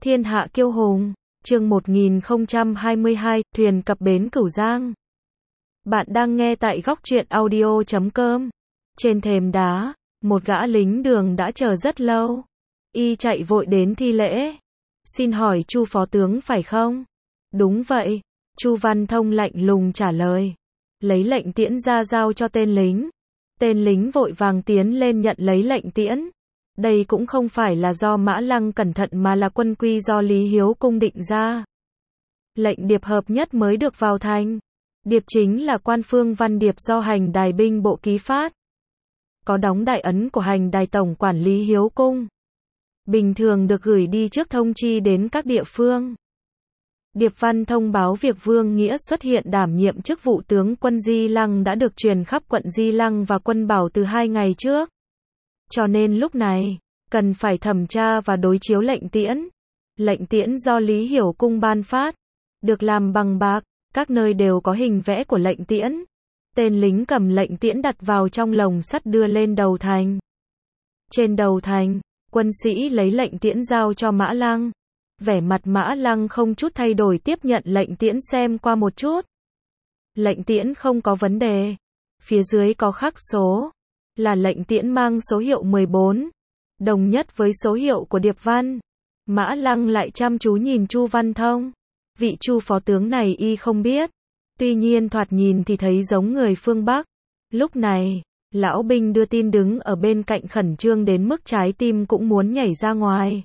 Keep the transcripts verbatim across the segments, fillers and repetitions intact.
Thiên hạ kiêu hùng, chương một nghìn không trăm hai mươi hai, thuyền cập bến Cửu Giang. Bạn đang nghe tại góc truyện audio chấm com. Trên thềm đá, một gã lính đường đã chờ rất lâu. Y chạy vội đến thi lễ. Xin hỏi Chu phó tướng phải không? Đúng vậy. Chu Văn Thông lạnh lùng trả lời. Lấy lệnh tiễn ra giao cho tên lính. Tên lính vội vàng tiến lên nhận lấy lệnh tiễn. Đây cũng không phải là do Mã Lăng cẩn thận mà là quân quy do Lý Hiếu Cung định ra. Lệnh điệp hợp nhất mới được vào thành. Điệp chính là quan phương văn điệp do hành đài binh bộ ký phát. Có đóng đại ấn của hành đài tổng quản Lý Hiếu Cung. Bình thường được gửi đi trước thông chi đến các địa phương. Điệp văn thông báo việc Vương Nghĩa xuất hiện đảm nhiệm chức vụ tướng quân Di Lăng đã được truyền khắp quận Di Lăng và quân Bảo từ hai ngày trước. Cho nên lúc này, cần phải thẩm tra và đối chiếu lệnh tiễn. Lệnh tiễn do Lý Hiểu Cung ban phát, được làm bằng bạc, các nơi đều có hình vẽ của lệnh tiễn. Tên lính cầm lệnh tiễn đặt vào trong lồng sắt đưa lên đầu thành. Trên đầu thành, quân sĩ lấy lệnh tiễn giao cho Mã Lăng. Vẻ mặt Mã Lăng không chút thay đổi tiếp nhận lệnh tiễn xem qua một chút. Lệnh tiễn không có vấn đề. Phía dưới có khắc số. Là lệnh tiễn mang số hiệu mười bốn. Đồng nhất với số hiệu của điệp văn. Mã Lăng lại chăm chú nhìn Chu Văn Thông. Vị Chu phó tướng này y không biết. Tuy nhiên thoạt nhìn thì thấy giống người phương Bắc. Lúc này, lão binh đưa tin đứng ở bên cạnh khẩn trương đến mức trái tim cũng muốn nhảy ra ngoài.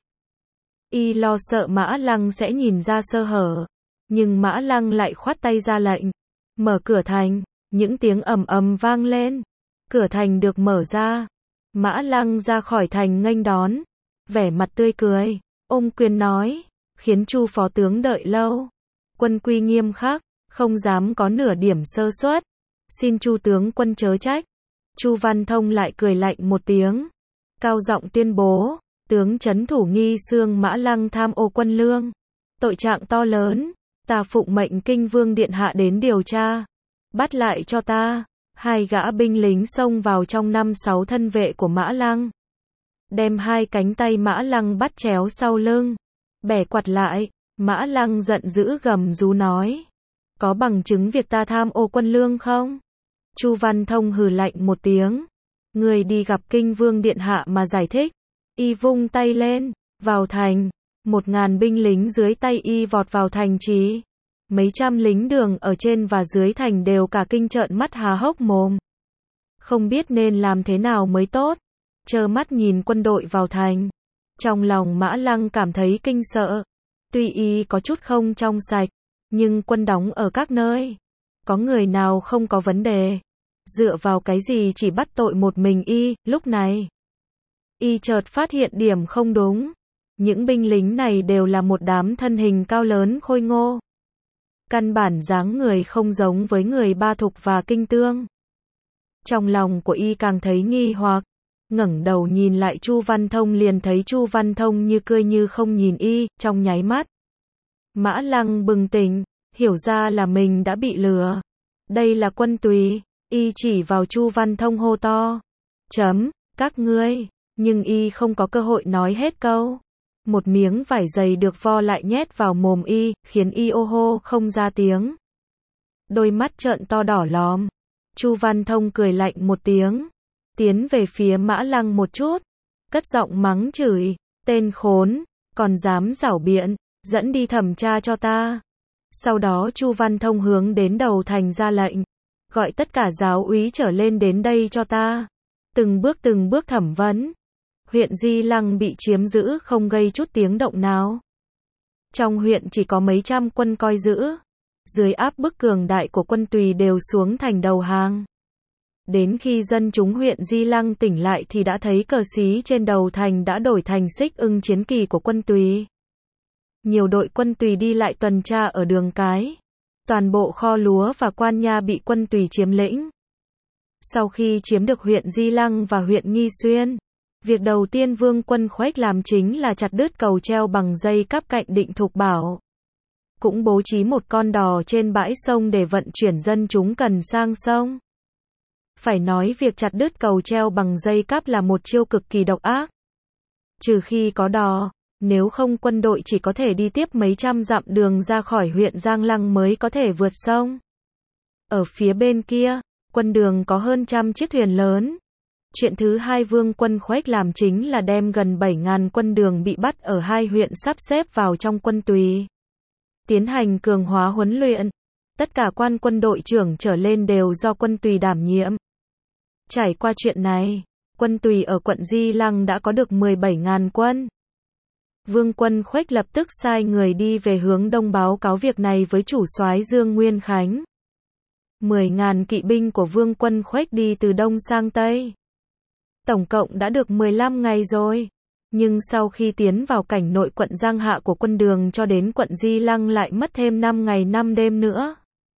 Y lo sợ Mã Lăng sẽ nhìn ra sơ hở. Nhưng Mã Lăng lại khoát tay ra lệnh. Mở cửa thành, những tiếng ầm ầm vang lên. Cửa thành được mở ra. Mã Lăng ra khỏi thành nghênh đón. Vẻ mặt tươi cười, ôm quyền nói, khiến Chu phó tướng đợi lâu. Quân quy nghiêm khắc, không dám có nửa điểm sơ suất. Xin Chu tướng quân chớ trách. Chu Văn Thông lại cười lạnh một tiếng. Cao giọng tuyên bố, tướng trấn thủ Nghi Xương Mã Lăng tham ô quân lương. Tội trạng to lớn, ta phụng mệnh Kinh Vương điện hạ đến điều tra. Bắt lại cho ta. Hai gã binh lính xông vào trong năm sáu thân vệ của Mã Lăng. Đem hai cánh tay Mã Lăng bắt chéo sau lưng. Bẻ quạt lại, Mã Lăng giận dữ gầm rú nói. Có bằng chứng việc ta tham ô quân lương không? Chu Văn Thông hừ lạnh một tiếng. Người đi gặp Kinh Vương điện hạ mà giải thích. Y vung tay lên, vào thành. Một ngàn binh lính dưới tay y vọt vào thành trì. Mấy trăm lính đường ở trên và dưới thành đều cả kinh trợn mắt há hốc mồm. Không biết nên làm thế nào mới tốt. Trơ mắt nhìn quân đội vào thành. Trong lòng Mã Lăng cảm thấy kinh sợ. Tuy y có chút không trong sạch, nhưng quân đóng ở các nơi. Có người nào không có vấn đề. Dựa vào cái gì chỉ bắt tội một mình y, lúc này. Y chợt phát hiện điểm không đúng. Những binh lính này đều là một đám thân hình cao lớn khôi ngô. Căn bản dáng người không giống với người Ba Thục và Kinh Tương. Trong lòng của y càng thấy nghi hoặc, ngẩng đầu nhìn lại Chu Văn Thông liền thấy Chu Văn Thông như cười như không nhìn y, trong nháy mắt. Mã Lăng bừng tỉnh, hiểu ra là mình đã bị lừa. Đây là quân tùy, y chỉ vào Chu Văn Thông hô to. Chấm, các ngươi, nhưng y không có cơ hội nói hết câu. Một miếng vải dày được vo lại nhét vào mồm y, khiến y ô hô không ra tiếng. Đôi mắt trợn to đỏ lòm. Chu Văn Thông cười lạnh một tiếng. Tiến về phía Mã Lăng một chút. Cất giọng mắng chửi. Tên khốn, còn dám giảo biện, dẫn đi thẩm tra cho ta. Sau đó Chu Văn Thông hướng đến đầu thành ra lệnh. Gọi tất cả giáo úy trở lên đến đây cho ta. Từng bước từng bước thẩm vấn. Huyện Di Lăng bị chiếm giữ không gây chút tiếng động nào. Trong huyện chỉ có mấy trăm quân coi giữ. Dưới áp bức cường đại của quân tùy đều xuống thành đầu hàng. Đến khi dân chúng huyện Di Lăng tỉnh lại thì đã thấy cờ xí trên đầu thành đã đổi thành xích ưng chiến kỳ của quân tùy. Nhiều đội quân tùy đi lại tuần tra ở đường cái. Toàn bộ kho lúa và quan nha bị quân tùy chiếm lĩnh. Sau khi chiếm được huyện Di Lăng và huyện Nghi Xuyên, việc đầu tiên Vương Quân Khuếch làm chính là chặt đứt cầu treo bằng dây cáp cạnh Định Thục Bảo. Cũng bố trí một con đò trên bãi sông để vận chuyển dân chúng cần sang sông. Phải nói việc chặt đứt cầu treo bằng dây cáp là một chiêu cực kỳ độc ác. Trừ khi có đò, Nếu không quân đội chỉ có thể đi tiếp mấy trăm dặm đường ra khỏi huyện Giang Lăng mới có thể vượt sông. Ở phía bên kia, quân Đường có hơn trăm chiếc thuyền lớn. Chuyện thứ hai Vương quân Khuếch làm chính là đem gần bảy nghìn quân Đường bị bắt ở hai huyện sắp xếp vào trong quân Tùy. Tiến hành cường hóa huấn luyện. Tất cả quan quân đội trưởng trở lên đều do quân Tùy đảm nhiệm. Trải qua chuyện này, quân Tùy ở quận Di Lăng đã có được mười bảy nghìn quân. Vương quân Khuếch lập tức sai người đi về hướng đông báo cáo việc này với chủ soái Dương Nguyên Khánh. mười nghìn kỵ binh của Vương quân Khuếch đi từ đông sang tây. Tổng cộng đã được mười lăm ngày rồi. Nhưng sau khi tiến vào cảnh nội quận Giang Hạ của quân Đường cho đến quận Di Lăng lại mất thêm năm ngày năm đêm nữa.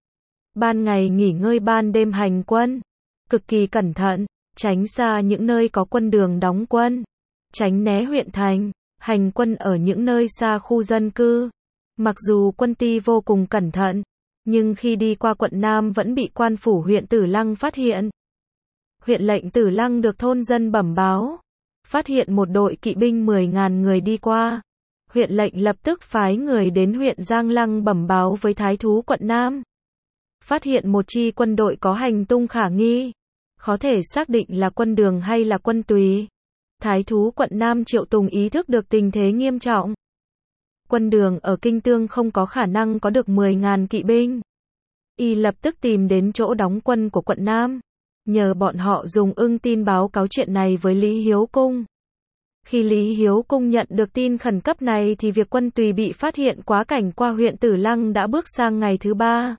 Ban ngày nghỉ ngơi, ban đêm hành quân. Cực kỳ cẩn thận, tránh xa những nơi có quân Đường đóng quân. Tránh né huyện thành, hành quân ở những nơi xa khu dân cư. Mặc dù quân Ti vô cùng cẩn thận, nhưng khi đi qua quận Nam vẫn bị quan phủ huyện Tử Lăng phát hiện. Huyện lệnh Tử Lăng được thôn dân bẩm báo, phát hiện một đội kỵ binh mười nghìn người đi qua. Huyện lệnh lập tức phái người đến huyện Giang Lăng bẩm báo với thái thú quận Nam. Phát hiện một chi quân đội có hành tung khả nghi, khó thể xác định là quân Đường hay là quân Tùy. Thái thú quận Nam Triệu Tùng ý thức được tình thế nghiêm trọng. Quân Đường ở Kinh Tương không có khả năng có được mười nghìn kỵ binh. Y lập tức tìm đến chỗ đóng quân của quận Nam, nhờ bọn họ dùng ưng tin báo cáo chuyện này với Lý Hiếu Cung. Khi Lý Hiếu Cung nhận được tin khẩn cấp này thì việc quân Tùy bị phát hiện quá cảnh qua huyện Tử Lăng đã bước sang ngày thứ ba.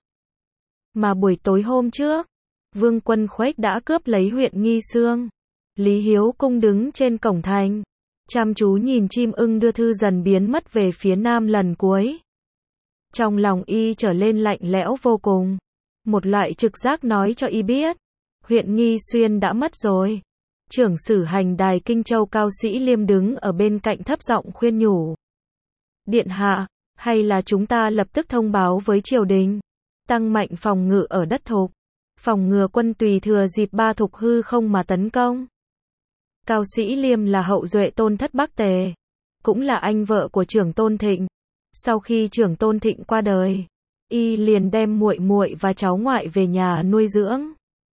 Mà buổi tối hôm trước, Vương quân Khuếch đã cướp lấy huyện Nghi Xương. Lý Hiếu Cung đứng trên cổng thành, chăm chú nhìn chim ưng đưa thư dần biến mất về phía nam lần cuối. Trong lòng y trở lên lạnh lẽo vô cùng. Một loại trực giác nói cho y biết, huyện Nghi Xuyên đã mất rồi. Trưởng sử hành đài Kinh Châu Cao Sĩ Liêm đứng ở bên cạnh thấp giọng khuyên nhủ. Điện hạ, hay là chúng ta lập tức thông báo với triều đình, tăng mạnh phòng ngự ở đất Thục, phòng ngừa quân Tùy thừa dịp Ba Thục hư không mà tấn công. Cao Sĩ Liêm là hậu duệ Tôn Thất Bắc Tề, cũng là anh vợ của trưởng Tôn Thịnh. Sau khi trưởng Tôn Thịnh qua đời, y liền đem muội muội và cháu ngoại về nhà nuôi dưỡng.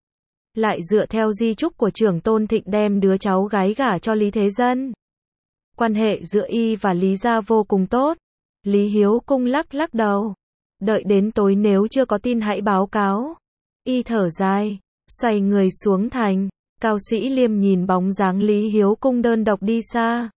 Lại dựa theo di chúc của trưởng Tôn Thịnh đem đứa cháu gái gả cho Lý Thế Dân. Quan hệ giữa y và Lý gia vô cùng tốt. Lý Hiếu Cung lắc lắc đầu. Đợi đến tối nếu chưa có tin hãy báo cáo. Y thở dài, xoay người xuống thành. Cao Sĩ Liêm nhìn bóng dáng Lý Hiếu Cung đơn độc đi xa.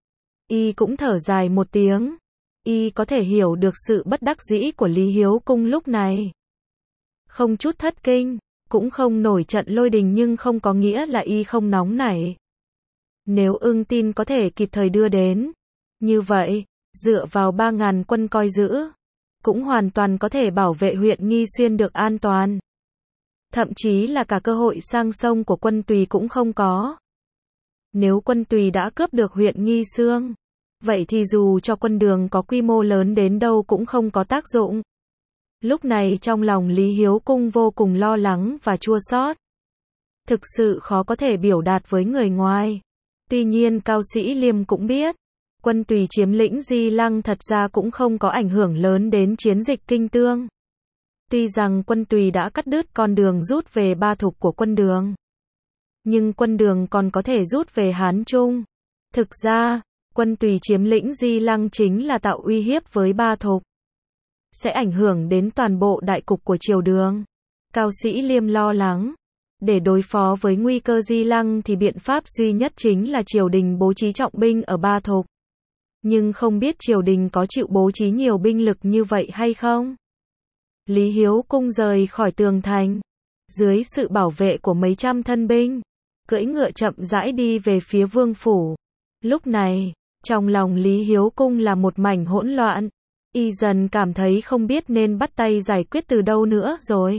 Y cũng thở dài một tiếng. Y có thể hiểu được sự bất đắc dĩ của Lý Hiếu Cung lúc này. Không chút thất kinh, cũng không nổi trận lôi đình, nhưng không có nghĩa là y không nóng nảy. Nếu ưng tin có thể kịp thời đưa đến, như vậy, dựa vào ba nghìn quân coi giữ, cũng hoàn toàn có thể bảo vệ huyện Nghi Xuyên được an toàn. Thậm chí là cả cơ hội sang sông của quân Tùy cũng không có. Nếu quân Tùy đã cướp được huyện Nghi Xương, vậy thì dù cho quân Đường có quy mô lớn đến đâu cũng không có tác dụng. Lúc này trong lòng Lý Hiếu Cung vô cùng lo lắng và chua xót. Thực sự khó có thể biểu đạt với người ngoài. Tuy nhiên Cao Sĩ Liêm cũng biết, quân Tùy chiếm lĩnh Di Lăng thật ra cũng không có ảnh hưởng lớn đến chiến dịch Kinh Tương. Tuy rằng quân Tùy đã cắt đứt con đường rút về Ba Thục của quân Đường, nhưng quân Đường còn có thể rút về Hán Trung. Thực ra, quân Tùy chiếm lĩnh Di Lăng chính là tạo uy hiếp với Ba Thục, sẽ ảnh hưởng đến toàn bộ đại cục của triều Đường. Cao Sĩ Liêm lo lắng, để đối phó với nguy cơ Di Lăng thì biện pháp duy nhất chính là triều đình bố trí trọng binh ở Ba Thục. Nhưng không biết triều đình có chịu bố trí nhiều binh lực như vậy hay không? Lý Hiếu Cung rời khỏi tường thành, dưới sự bảo vệ của mấy trăm thân binh, cưỡi ngựa chậm rãi đi về phía vương phủ. Lúc này, trong lòng Lý Hiếu Cung là một mảnh hỗn loạn. Y dần cảm thấy không biết nên bắt tay giải quyết từ đâu nữa rồi.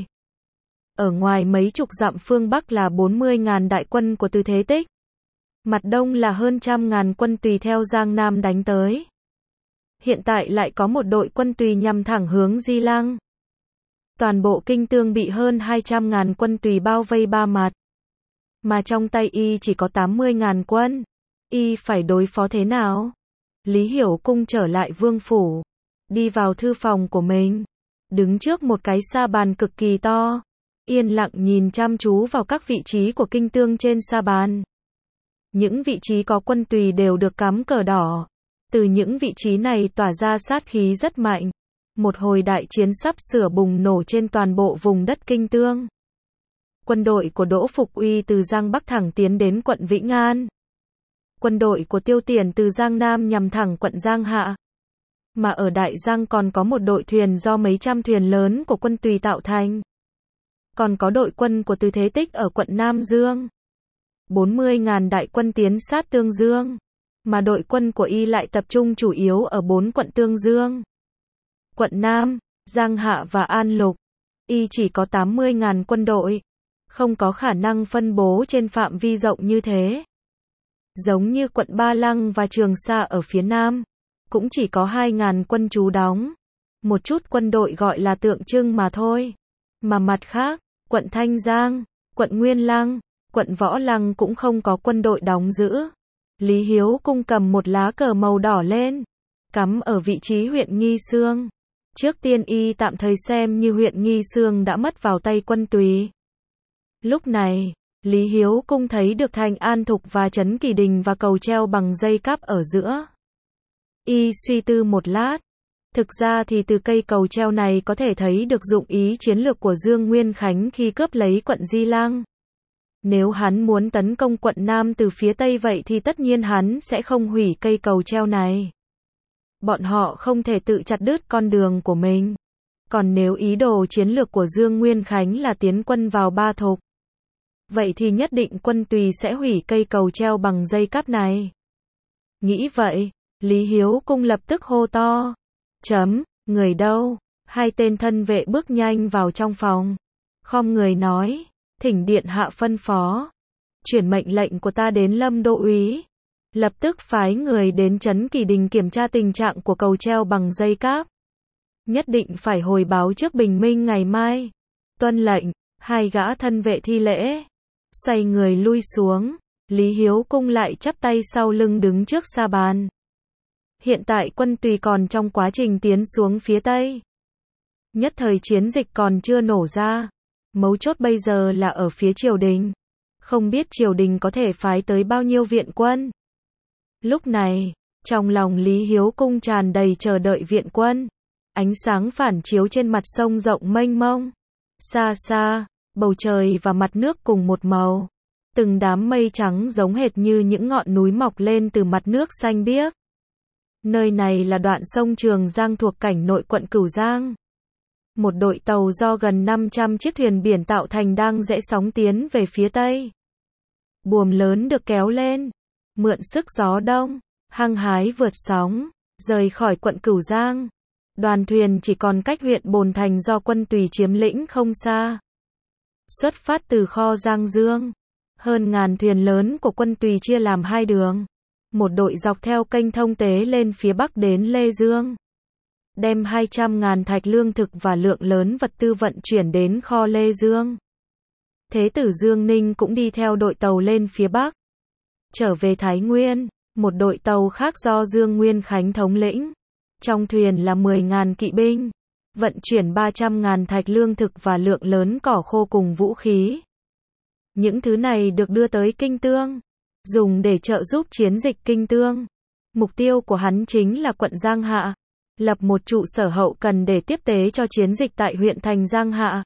Ở ngoài mấy chục dặm phương Bắc là bốn mươi nghìn đại quân của Từ Thế Tích. Mặt đông là hơn trăm ngàn quân Tùy theo Giang Nam đánh tới. Hiện tại lại có một đội quân Tùy nhằm thẳng hướng Di Lăng. Toàn bộ Kinh Tương bị hơn hai trăm ngàn quân Tùy bao vây ba mặt. Mà trong tay y chỉ có tám mươi ngàn quân. Y phải đối phó thế nào? Lý Hiểu Cung trở lại vương phủ, đi vào thư phòng của mình, đứng trước một cái sa bàn cực kỳ to, yên lặng nhìn chăm chú vào các vị trí của kinh tương trên sa bàn. Những vị trí có quân tùy đều được cắm cờ đỏ, từ những vị trí này tỏa ra sát khí rất mạnh. Một hồi đại chiến sắp sửa bùng nổ trên toàn bộ vùng đất kinh tương. Quân đội của Đỗ Phục Uy từ Giang Bắc thẳng tiến đến quận Vĩnh An. Quân đội của Tiêu Tiền từ Giang Nam nhằm thẳng quận Giang Hạ. Mà ở Đại Giang còn có một đội thuyền do mấy trăm thuyền lớn của quân tùy tạo thành. Còn có đội quân của Từ Thế Tích ở quận Nam Dương. bốn mươi ngàn đại quân tiến sát Tương Dương. Mà đội quân của y lại tập trung chủ yếu ở bốn quận Tương Dương, quận Nam, Giang Hạ và An Lục. Y chỉ có tám mươi ngàn quân đội, không có khả năng phân bố trên phạm vi rộng như thế. Giống như quận Ba Lăng và Trường Sa ở phía Nam, cũng chỉ có hai ngàn quân trú đóng. Một chút quân đội gọi là tượng trưng mà thôi. Mà mặt khác, quận Thanh Giang, quận Nguyên Lăng, quận Võ Lăng cũng không có quân đội đóng giữ. Lý Hiếu Cung cầm một lá cờ màu đỏ lên, cắm ở vị trí huyện Nghi Xương. Trước tiên y tạm thời xem như huyện Nghi Xương đã mất vào tay quân tùy. Lúc này, Lý Hiếu Cung thấy được thành An Thục và trấn Kỳ Đình và cầu treo bằng dây cáp ở giữa. Y suy tư một lát. Thực ra thì từ cây cầu treo này có thể thấy được dụng ý chiến lược của Dương Nguyên Khánh khi cướp lấy quận Di Lăng. Nếu hắn muốn tấn công quận Nam từ phía Tây vậy thì tất nhiên hắn sẽ không hủy cây cầu treo này. Bọn họ không thể tự chặt đứt con đường của mình. Còn nếu ý đồ chiến lược của Dương Nguyên Khánh là tiến quân vào Ba Thục, vậy thì nhất định quân tùy sẽ hủy cây cầu treo bằng dây cáp này. Nghĩ vậy, Lý Hiếu Cung lập tức hô to. Chấm, người đâu? Hai tên thân vệ bước nhanh vào trong phòng. Khom người nói, thỉnh điện hạ phân phó. Chuyển mệnh lệnh của ta đến Lâm Đô úy. Lập tức phái người đến trấn Kỳ Đình kiểm tra tình trạng của cầu treo bằng dây cáp. Nhất định phải hồi báo trước bình minh ngày mai. Tuân lệnh, hai gã thân vệ thi lễ. Xoay người lui xuống. Lý Hiếu Cung lại chắp tay sau lưng đứng trước sa bàn. Hiện tại quân tùy còn trong quá trình tiến xuống phía Tây. Nhất thời chiến dịch còn chưa nổ ra. Mấu chốt bây giờ là ở phía triều đình. Không biết triều đình có thể phái tới bao nhiêu viện quân. Lúc này, trong lòng Lý Hiếu Cung tràn đầy chờ đợi viện quân. Ánh sáng phản chiếu trên mặt sông rộng mênh mông. Xa xa, bầu trời và mặt nước cùng một màu. Từng đám mây trắng giống hệt như những ngọn núi mọc lên từ mặt nước xanh biếc. Nơi này là đoạn sông Trường Giang thuộc cảnh nội quận Cửu Giang. Một đội tàu do gần năm trăm chiếc thuyền biển tạo thành đang rẽ sóng tiến về phía Tây. Buồm lớn được kéo lên, mượn sức gió đông, hăng hái vượt sóng, rời khỏi quận Cửu Giang. Đoàn thuyền chỉ còn cách huyện Bồn Thành do quân tùy chiếm lĩnh không xa. Xuất phát từ kho Giang Dương, hơn ngàn thuyền lớn của quân tùy chia làm hai đường. Một đội dọc theo kênh Thông Tế lên phía Bắc đến Lê Dương. Đem hai trăm ngàn thạch lương thực và lượng lớn vật tư vận chuyển đến kho Lê Dương. Thế tử Dương Ninh cũng đi theo đội tàu lên phía Bắc. Trở về Thái Nguyên, một đội tàu khác do Dương Nguyên Khánh thống lĩnh. Trong thuyền là mười ngàn kỵ binh, vận chuyển ba trăm ngàn thạch lương thực và lượng lớn cỏ khô cùng vũ khí. Những thứ này được đưa tới Kinh Tương, dùng để trợ giúp chiến dịch Kinh Tương. Mục tiêu của hắn chính là quận Giang Hạ, lập một trụ sở hậu cần để tiếp tế cho chiến dịch tại huyện thành Giang Hạ.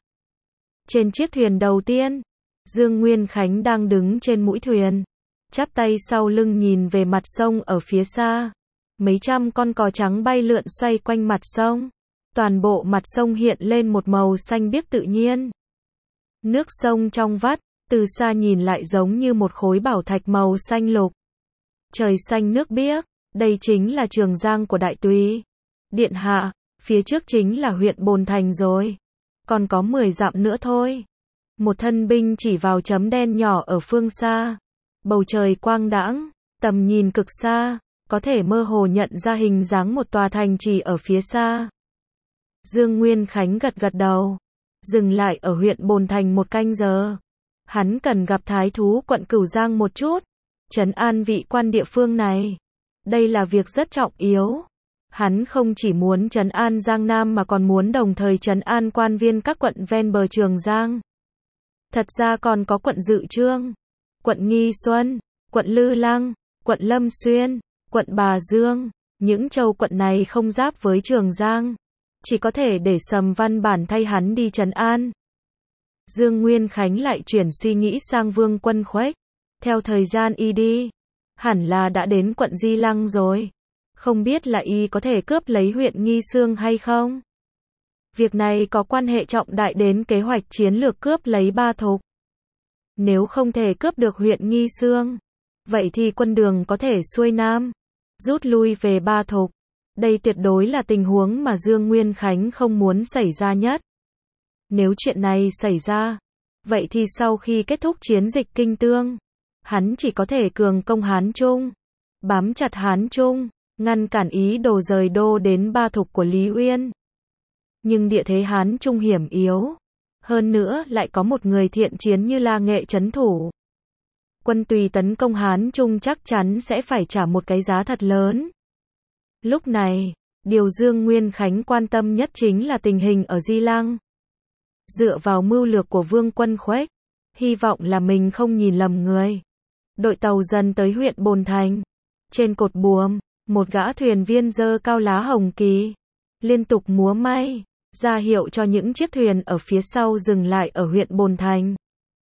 Trên chiếc thuyền đầu tiên, Dương Nguyên Khánh đang đứng trên mũi thuyền, chắp tay sau lưng nhìn về mặt sông ở phía xa. Mấy trăm con cò trắng bay lượn xoay quanh mặt sông. Toàn bộ mặt sông hiện lên một màu xanh biếc tự nhiên. Nước sông trong vắt, từ xa nhìn lại giống như một khối bảo thạch màu xanh lục. Trời xanh nước biếc, đây chính là Trường Giang của Đại Tùy. Điện hạ, phía trước chính là huyện Bồn Thành rồi. Còn có mười dặm nữa thôi. Một thân binh chỉ vào chấm đen nhỏ ở phương xa. Bầu trời quang đãng, tầm nhìn cực xa, có thể mơ hồ nhận ra hình dáng một tòa thành trì ở phía xa. Dương Nguyên Khánh gật gật đầu, dừng lại ở huyện Bồn Thành một canh giờ. Hắn cần gặp thái thú quận Cửu Giang một chút, trấn an vị quan địa phương này. Đây là việc rất trọng yếu. Hắn không chỉ muốn trấn an Giang Nam mà còn muốn đồng thời trấn an quan viên các quận ven bờ Trường Giang. Thật ra còn có quận Dự Trương, quận Nghi Xuân, quận Lư Lăng, quận Lâm Xuyên, quận Bà Dương. Những châu quận này không giáp với Trường Giang, chỉ có thể để Sầm Văn Bản thay hắn đi trấn an. Dương Nguyên Khánh lại chuyển suy nghĩ sang Vương Quân Khuếch. Theo thời gian y đi, hẳn là đã đến quận Di Lăng rồi. Không biết là y có thể cướp lấy huyện Nghi Xương hay không? Việc này có quan hệ trọng đại đến kế hoạch chiến lược cướp lấy Ba Thục. Nếu không thể cướp được huyện Nghi Xương, vậy thì quân Đường có thể xuôi nam, rút lui về Ba Thục. Đây tuyệt đối là tình huống mà Dương Nguyên Khánh không muốn xảy ra nhất. Nếu chuyện này xảy ra, vậy thì sau khi kết thúc chiến dịch Kinh Tương, hắn chỉ có thể cường công Hán Trung, bám chặt Hán Trung, ngăn cản ý đồ rời đô đến Ba Thục của Lý Uyên. Nhưng địa thế Hán Trung hiểm yếu, hơn nữa lại có một người thiện chiến như La Nghệ trấn thủ. Quân Tùy tấn công Hán Trung chắc chắn sẽ phải trả một cái giá thật lớn. Lúc này, điều Dương Nguyên Khánh quan tâm nhất chính là tình hình ở Di Lăng. Dựa vào mưu lược của Vương Quân Khuếch, hy vọng là mình không nhìn lầm người. Đội tàu dần tới huyện Bồn Thành. Trên cột buồm, một gã thuyền viên giơ cao lá hồng kỳ, liên tục múa may, ra hiệu cho những chiếc thuyền ở phía sau dừng lại ở huyện Bồn Thành.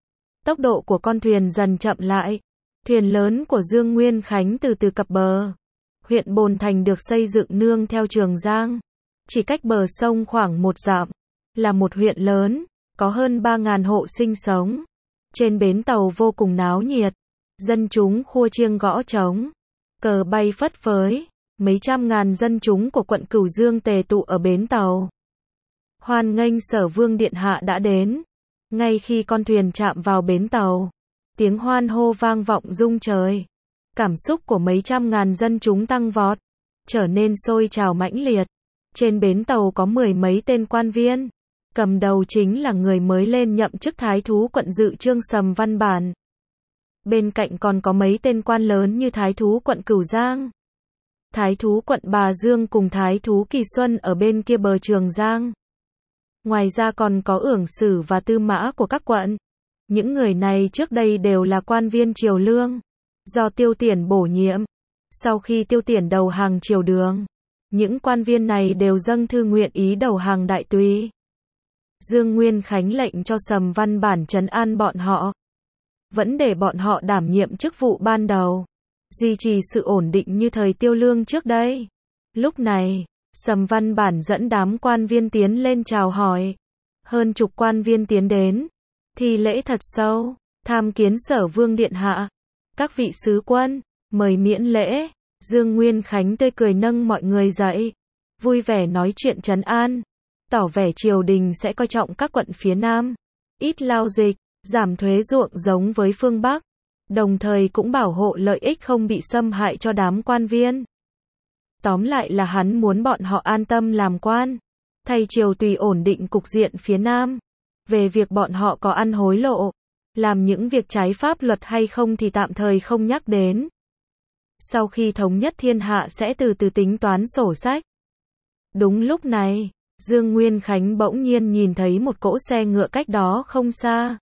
Tốc độ của con thuyền dần chậm lại. Thuyền lớn của Dương Nguyên Khánh từ từ cập bờ. Huyện Bồn Thành được xây dựng nương theo Trường Giang. Chỉ cách bờ sông khoảng một dặm, là một huyện lớn, có hơn ba nghìn hộ sinh sống. Trên bến tàu vô cùng náo nhiệt. Dân chúng khua chiêng gõ trống, cờ bay phất phới. Mấy trăm ngàn dân chúng của quận Cửu Dương tề tụ ở bến tàu. Hoan nghênh Sở Vương Điện Hạ đã đến. Ngay khi con thuyền chạm vào bến tàu, tiếng hoan hô vang vọng rung trời. Cảm xúc của mấy trăm ngàn dân chúng tăng vọt, trở nên sôi trào mãnh liệt. Trên bến tàu có mười mấy tên quan viên. Cầm đầu chính là người mới lên nhậm chức Thái thú quận Dự Trương Sầm Văn Bản. Bên cạnh còn có mấy tên quan lớn như Thái thú quận Cửu Giang, Thái thú quận Bà Dương cùng Thái thú Kỳ Xuân ở bên kia bờ Trường Giang. Ngoài ra còn có ưởng sử và tư mã của các quận. Những người này trước đây đều là quan viên triều lương, do Tiêu Tiển bổ nhiệm. Sau khi Tiêu Tiển đầu hàng triều Đường, những quan viên này đều dâng thư nguyện ý đầu hàng đại tùy. Dương Nguyên Khánh lệnh cho Sầm Văn Bản trấn an bọn họ, vẫn để bọn họ đảm nhiệm chức vụ ban đầu, duy trì sự ổn định như thời Tiêu Lương trước đây. Lúc này, Sầm Văn Bản dẫn đám quan viên tiến lên chào hỏi. Hơn chục quan viên tiến đến, thi lễ thật sâu, tham kiến Sở Vương Điện Hạ. Các vị sứ quân, mời miễn lễ. Dương Nguyên Khánh tươi cười nâng mọi người dậy, vui vẻ nói chuyện trấn an, tỏ vẻ triều đình sẽ coi trọng các quận phía Nam, ít lao dịch, giảm thuế ruộng giống với phương Bắc, đồng thời cũng bảo hộ lợi ích không bị xâm hại cho đám quan viên. Tóm lại là hắn muốn bọn họ an tâm làm quan, thay triều tùy ổn định cục diện phía Nam. Về việc bọn họ có ăn hối lộ, làm những việc trái pháp luật hay không thì tạm thời không nhắc đến. Sau khi thống nhất thiên hạ sẽ từ từ tính toán sổ sách. Đúng lúc này, Dương Nguyên Khánh bỗng nhiên nhìn thấy một cỗ xe ngựa cách đó không xa.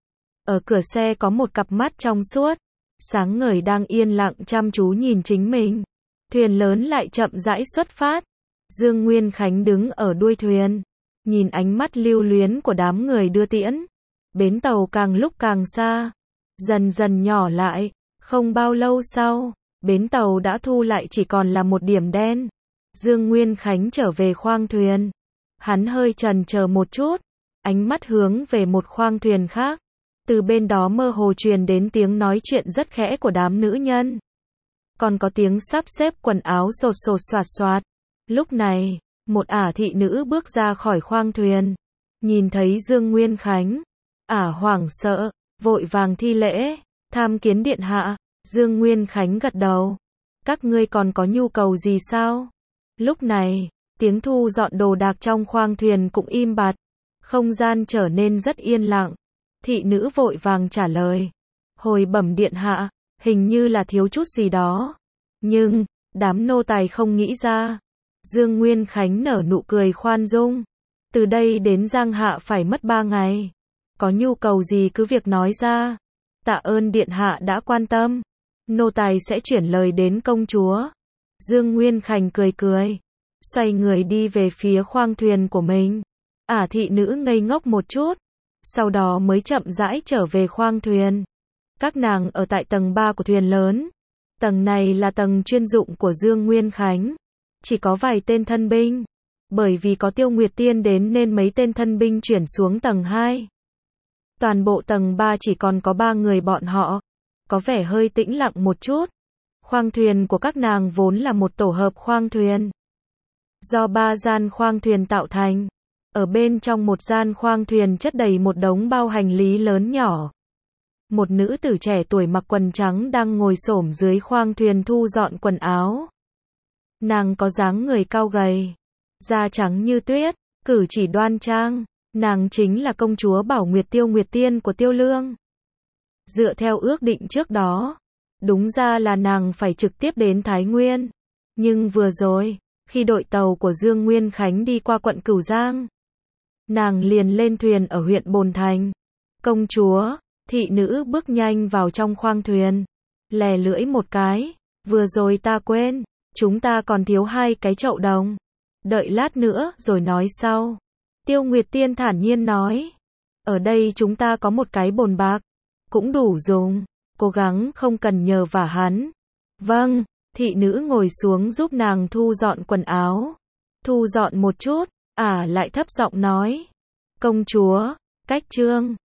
Ở cửa xe có một cặp mắt trong suốt, sáng ngời đang yên lặng chăm chú nhìn chính mình. Thuyền lớn lại chậm rãi xuất phát. Dương Nguyên Khánh đứng ở đuôi thuyền, nhìn ánh mắt lưu luyến của đám người đưa tiễn. Bến tàu càng lúc càng xa, dần dần nhỏ lại. Không bao lâu sau, bến tàu đã thu lại chỉ còn là một điểm đen. Dương Nguyên Khánh trở về khoang thuyền. Hắn hơi chần chờ một chút, ánh mắt hướng về một khoang thuyền khác. Từ bên đó mơ hồ truyền đến tiếng nói chuyện rất khẽ của đám nữ nhân. Còn có tiếng sắp xếp quần áo sột sột soạt soạt. Lúc này, một ả thị nữ bước ra khỏi khoang thuyền. Nhìn thấy Dương Nguyên Khánh, ả hoảng sợ, vội vàng thi lễ, tham kiến điện hạ. Dương Nguyên Khánh gật đầu. Các ngươi còn có nhu cầu gì sao? Lúc này, tiếng thu dọn đồ đạc trong khoang thuyền cũng im bặt. Không gian trở nên rất yên lặng. Thị nữ vội vàng trả lời. Hồi bẩm điện hạ, hình như là thiếu chút gì đó. Nhưng, Đám nô tài không nghĩ ra. Dương Nguyên Khánh nở nụ cười khoan dung. Từ đây đến Giang Hạ phải mất ba ngày. Có nhu cầu gì cứ việc nói ra. Tạ ơn điện hạ đã quan tâm. Nô tài sẽ chuyển lời đến công chúa. Dương Nguyên Khánh cười cười. Xoay người đi về phía khoang thuyền của mình. Ả thị nữ ngây ngốc một chút. Sau đó mới chậm rãi trở về khoang thuyền. Các nàng ở tại tầng ba của thuyền lớn. Tầng này là tầng chuyên dụng của Dương Nguyên Khánh. Chỉ có vài tên thân binh. Bởi vì có Tiêu Nguyệt Tiên đến nên mấy tên thân binh chuyển xuống tầng hai. Toàn bộ tầng ba chỉ còn có ba người bọn họ. Có vẻ hơi tĩnh lặng một chút. Khoang thuyền của các nàng vốn là một tổ hợp khoang thuyền. Do ba gian khoang thuyền tạo thành. Ở bên trong một gian khoang thuyền chất đầy một đống bao hành lý lớn nhỏ. Một nữ tử trẻ tuổi mặc quần trắng đang ngồi xổm dưới khoang thuyền thu dọn quần áo. Nàng có dáng người cao gầy, da trắng như tuyết, cử chỉ đoan trang. Nàng chính là công chúa Bảo Nguyệt Tiêu Nguyệt Tiên của Tiêu Lương. Dựa theo ước định trước đó, đúng ra là nàng phải trực tiếp đến Thái Nguyên. Nhưng vừa rồi, khi đội tàu của Dương Nguyên Khánh đi qua quận Cửu Giang, nàng liền lên thuyền ở huyện Bồn Thành. Công chúa, thị nữ bước nhanh vào trong khoang thuyền, lè lưỡi một cái. Vừa rồi ta quên, chúng ta còn thiếu hai cái chậu đồng. Đợi lát nữa rồi nói sau. Tiêu Nguyệt Tiên thản nhiên nói. Ở đây chúng ta có một cái bồn bạc. Cũng đủ dùng. Cố gắng không cần nhờ vả hắn. Vâng, thị nữ ngồi xuống giúp nàng thu dọn quần áo. Thu dọn một chút, ả lại thấp giọng nói. Công chúa, cách trương.